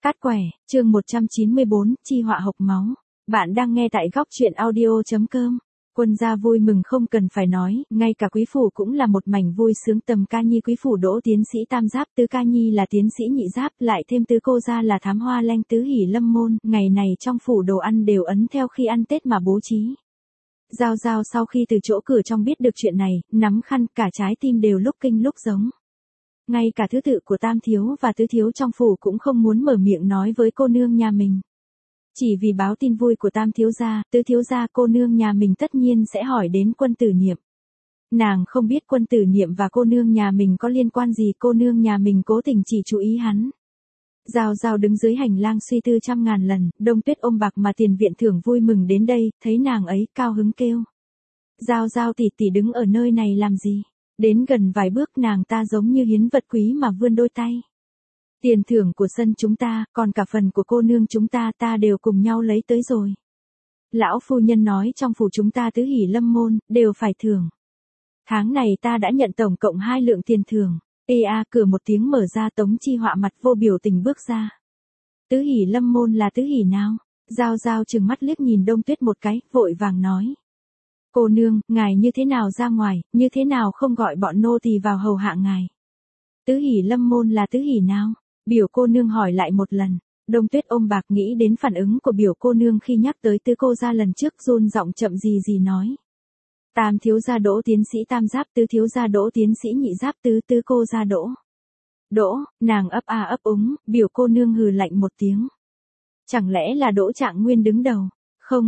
Cát quẻ, chương 194, chi họa hộc máu. Bạn đang nghe tại góc truyện audio.com. Quân gia vui mừng không cần phải nói, ngay cả quý phủ cũng là một mảnh vui sướng. Tầm ca nhi quý phủ đỗ tiến sĩ tam giáp, tứ ca nhi là tiến sĩ nhị giáp, lại thêm tứ cô gia là thám hoa lanh tứ hỷ lâm môn. Ngày này trong phủ đồ ăn đều ấn theo khi ăn Tết mà bố trí. Giao Giao sau khi từ chỗ cửa trong biết được chuyện này, nắm khăn, cả trái tim đều lúc kinh lúc giống. Ngay cả thứ tự của tam thiếu và tứ thiếu trong phủ cũng không muốn mở miệng nói với cô nương nhà mình. Chỉ vì báo tin vui của tam thiếu gia, tứ thiếu gia, cô nương nhà mình tất nhiên sẽ hỏi đến Quân Tử Niệm. Nàng không biết Quân Tử Niệm và cô nương nhà mình có liên quan gì, cô nương nhà mình cố tình chỉ chú ý hắn. Giao Giao đứng dưới hành lang suy tư trăm ngàn lần, Đông Tuyết ôm bạc mà tiền viện thưởng vui mừng đến đây, thấy nàng ấy cao hứng kêu. Giao Giao tỷ tỷ đứng ở nơi này làm gì? Đến gần vài bước nàng ta giống như hiến vật quý mà vươn đôi tay. Tiền thưởng của sân chúng ta, còn cả phần của cô nương chúng ta đều cùng nhau lấy tới rồi. Lão phu nhân nói trong phủ chúng ta tứ hỷ lâm môn, đều phải thưởng. Tháng này ta đã nhận tổng cộng 2 lượng tiền thưởng. Cửa một tiếng mở ra, Tống Chi Họa mặt vô biểu tình bước ra. Tứ hỷ lâm môn là tứ hỷ nào? Giao Giao trừng mắt liếc nhìn Đông Tuyết một cái, vội vàng nói. Cô nương, ngài như thế nào ra ngoài, như thế nào không gọi bọn nô tỳ vào hầu hạ ngài? Tứ hỷ lâm môn là tứ hỷ nào? Biểu cô nương hỏi lại một lần. Đông Tuyết ôm bạc nghĩ đến phản ứng của biểu cô nương khi nhắc tới tứ cô gia lần trước, run giọng chậm gì nói. Tam thiếu gia đỗ tiến sĩ tam giáp, tứ thiếu gia đỗ tiến sĩ nhị giáp, tứ cô gia đỗ. Đỗ, nàng ấp a ấp úng, biểu cô nương hừ lạnh một tiếng. Chẳng lẽ là Đỗ Trạng Nguyên đứng đầu? Không.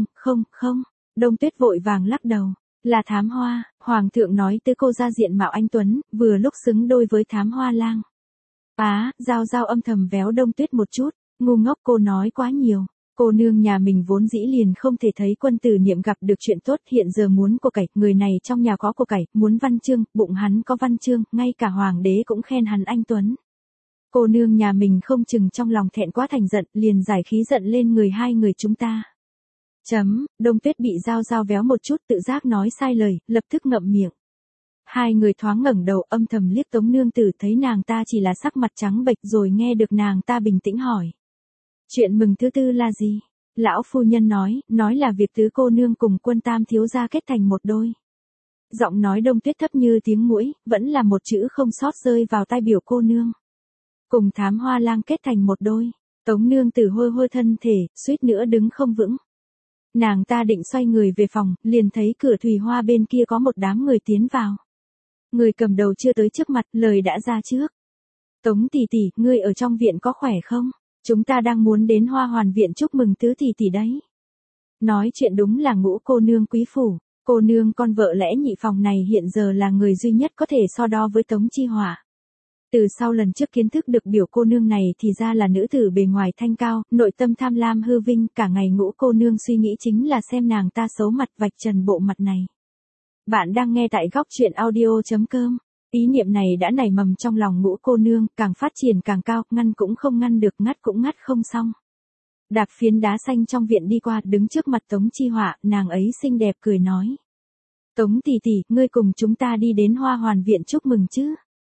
Đông Tuyết vội vàng lắc đầu. Là thám hoa, hoàng thượng nói tứ cô gia diện mạo anh tuấn, vừa lúc xứng đôi với thám hoa lang. Giao Giao âm thầm véo Đông Tuyết một chút, ngu ngốc cô nói quá nhiều. Cô nương nhà mình vốn dĩ liền không thể thấy Quân Tử Niệm gặp được chuyện tốt, hiện giờ muốn của cải, người này trong nhà có của cải, muốn văn chương, bụng hắn có văn chương, ngay cả hoàng đế cũng khen hắn anh tuấn. Cô nương nhà mình không chừng trong lòng thẹn quá thành giận, liền giải khí giận lên người hai người chúng ta. Đông Tuyết bị Giao Giao véo một chút, tự giác nói sai lời, lập tức ngậm miệng. Hai người thoáng ngẩng đầu âm thầm liếc Tống nương tử, thấy nàng ta chỉ là sắc mặt trắng bệch, rồi nghe được nàng ta bình tĩnh hỏi. Chuyện mừng thứ tư là gì? Lão phu nhân nói là việc tứ cô nương cùng Quân tam thiếu gia kết thành một đôi. Giọng nói Đông Tuyết thấp như tiếng muỗi, vẫn là một chữ không sót rơi vào tai biểu cô nương. Cùng thám hoa lang kết thành một đôi. Tống nương tử hôi thân thể, suýt nữa đứng không vững. Nàng ta định xoay người về phòng, liền thấy cửa thủy hoa bên kia có một đám người tiến vào. Người cầm đầu chưa tới trước mặt, lời đã ra trước. Tống tỷ tỷ, ngươi ở trong viện có khỏe không? Chúng ta đang muốn đến Hoa Hoàn viện chúc mừng tứ tỷ tỷ đấy. Nói chuyện đúng là Ngũ cô nương quý phủ. Cô nương con vợ lẽ nhị phòng này hiện giờ là người duy nhất có thể so đo với Tống Chi Họa. Từ sau lần trước kiến thức được biểu cô nương này thì ra là nữ tử bề ngoài thanh cao, nội tâm tham lam hư vinh, cả ngày Ngũ cô nương suy nghĩ chính là xem nàng ta xấu mặt, vạch trần bộ mặt này. Bạn đang nghe tại góc truyện audio.com. Ý niệm này đã nảy mầm trong lòng Ngũ cô nương, càng phát triển càng cao, ngăn cũng không ngăn được, ngắt cũng ngắt không xong. Đạp phiến đá xanh trong viện đi qua, đứng trước mặt Tống Chi Họa, nàng ấy xinh đẹp cười nói. Tống tỷ tỷ, ngươi cùng chúng ta đi đến Hoa Hoàn viện chúc mừng chứ?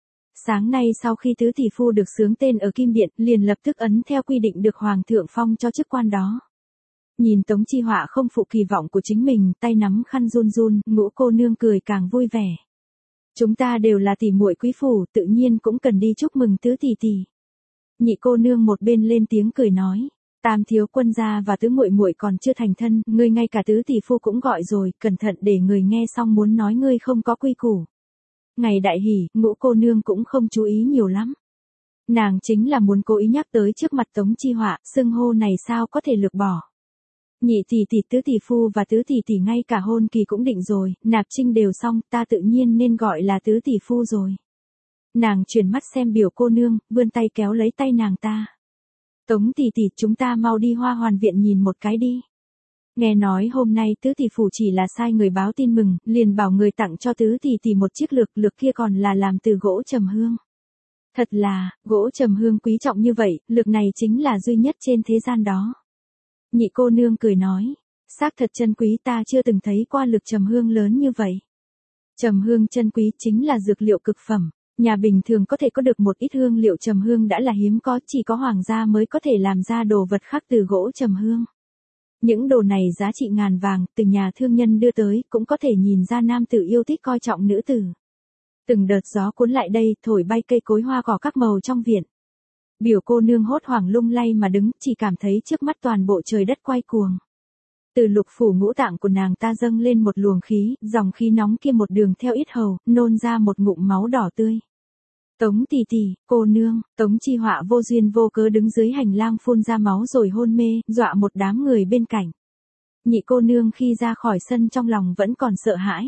Sáng nay sau khi tứ tỷ phu được xướng tên ở Kim Điện, liền lập tức ấn theo quy định được Hoàng thượng phong cho chức quan đó. Nhìn Tống Chi Họa không phụ kỳ vọng của chính mình, tay nắm khăn run, Ngũ cô nương cười càng vui vẻ. Chúng ta đều là tỷ muội quý phủ, tự nhiên cũng cần đi chúc mừng tứ tỷ tỷ. Nhị cô nương một bên lên tiếng cười nói, tam thiếu quân gia và tứ muội muội còn chưa thành thân, ngươi ngay cả tứ tỷ phu cũng gọi rồi, cẩn thận để người nghe xong muốn nói ngươi không có quy củ. Ngày đại hỷ, Ngũ cô nương cũng không chú ý nhiều lắm. Nàng chính là muốn cố ý nhắc tới trước mặt Tống Chi Họa, xưng hô này sao có thể lược bỏ. Nhị tỷ tỷ, tứ tỷ phu và tứ tỷ tỷ ngay cả hôn kỳ cũng định rồi, nạp trinh đều xong, ta tự nhiên nên gọi là tứ tỷ phu rồi. Nàng chuyển mắt xem biểu cô nương, vươn tay kéo lấy tay nàng ta. Tống tỷ tỷ, chúng ta mau đi Hoa Hoàn viện nhìn một cái đi. Nghe nói hôm nay tứ tỷ phủ chỉ là sai người báo tin mừng, liền bảo người tặng cho tứ tỷ tỷ một chiếc lược kia còn là làm từ gỗ trầm hương. Thật là, gỗ trầm hương quý trọng như vậy, lược này chính là duy nhất trên thế gian đó. Nhị cô nương cười nói, xác thật chân quý, ta chưa từng thấy qua lược trầm hương lớn như vậy. Trầm hương chân quý chính là dược liệu cực phẩm. Nhà bình thường có thể có được một ít hương liệu trầm hương đã là hiếm có, chỉ có hoàng gia mới có thể làm ra đồ vật khắc từ gỗ trầm hương. Những đồ này giá trị ngàn vàng, từ nhà thương nhân đưa tới, cũng có thể nhìn ra nam tử yêu thích coi trọng nữ tử. Từng đợt gió cuốn lại đây, thổi bay cây cối hoa cỏ các màu trong viện. Biểu cô nương hốt hoảng lung lay mà đứng, chỉ cảm thấy trước mắt toàn bộ trời đất quay cuồng. Từ lục phủ ngũ tạng của nàng ta dâng lên một luồng khí, dòng khí nóng kia một đường theo yết hầu, nôn ra một ngụm máu đỏ tươi. Tống tỷ tỷ, cô nương, Tống Chi Họa vô duyên vô cớ đứng dưới hành lang phun ra máu rồi hôn mê, dọa một đám người bên cạnh. Nhị cô nương khi ra khỏi sân trong lòng vẫn còn sợ hãi.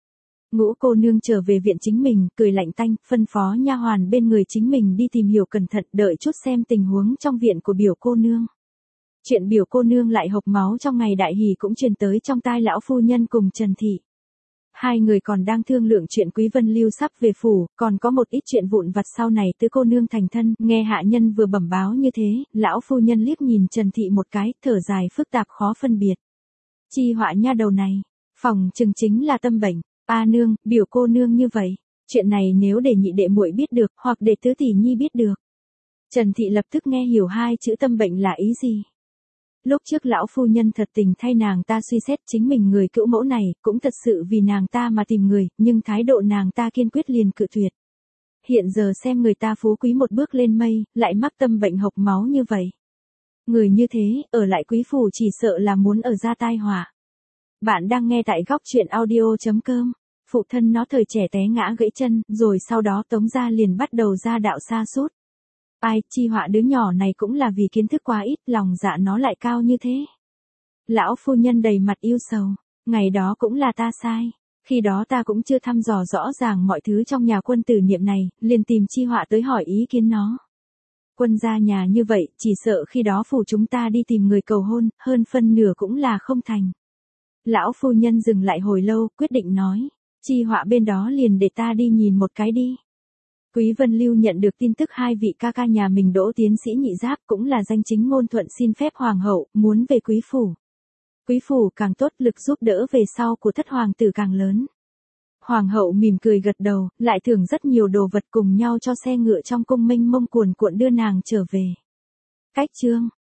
Ngũ cô nương trở về viện chính mình, cười lạnh tanh, phân phó nha hoàn bên người chính mình đi tìm hiểu cẩn thận, đợi chút xem tình huống trong viện của biểu cô nương. Chuyện biểu cô nương lại hộc máu trong ngày đại hỷ cũng truyền tới trong tai lão phu nhân cùng Trần Thị. Hai người còn đang thương lượng chuyện Quý Vân Lưu sắp về phủ, còn có một ít chuyện vụn vặt sau này tứ cô nương thành thân, nghe hạ nhân vừa bẩm báo như thế, lão phu nhân liếc nhìn Trần Thị một cái, thở dài phức tạp khó phân biệt. Chi Họa nha đầu này, phòng chừng chính là tâm bệnh, nương, biểu cô nương như vậy, chuyện này nếu để nhị đệ muội biết được, hoặc để tứ tỷ nhi biết được. Trần Thị lập tức nghe hiểu hai chữ tâm bệnh là ý gì. Lúc trước lão phu nhân thật tình thay nàng ta suy xét chính mình người cữu mẫu này, cũng thật sự vì nàng ta mà tìm người, nhưng thái độ nàng ta kiên quyết liền cự tuyệt. Hiện giờ xem người ta phú quý một bước lên mây, lại mắc tâm bệnh hộc máu như vậy. Người như thế, ở lại quý phủ chỉ sợ là muốn ở ra tai họa. Bạn đang nghe tại góc truyện audio.com. Phụ thân nó thời trẻ té ngã gãy chân, rồi sau đó Tống gia liền bắt đầu ra đạo sa sút. Ai, Chi Họa đứa nhỏ này cũng là vì kiến thức quá ít, lòng dạ nó lại cao như thế. Lão phu nhân đầy mặt yêu sầu, ngày đó cũng là ta sai, khi đó ta cũng chưa thăm dò rõ ràng mọi thứ trong nhà quân tử niệm này, liền tìm Chi Họa tới hỏi ý kiến nó. Quân gia nhà như vậy, chỉ sợ khi đó phủ chúng ta đi tìm người cầu hôn, hơn phân nửa cũng là không thành. Lão phu nhân dừng lại hồi lâu, quyết định nói, Chi Họa bên đó liền để ta đi nhìn một cái đi. Quý Vân Lưu nhận được tin tức hai vị ca ca nhà mình đỗ tiến sĩ nhị giáp cũng là danh chính ngôn thuận xin phép hoàng hậu, muốn về quý phủ. Quý phủ càng tốt, lực giúp đỡ về sau của thất hoàng tử càng lớn. Hoàng hậu mỉm cười gật đầu, lại thưởng rất nhiều đồ vật cùng nhau cho xe ngựa trong cung mênh mông cuồn cuộn đưa nàng trở về. Cách chương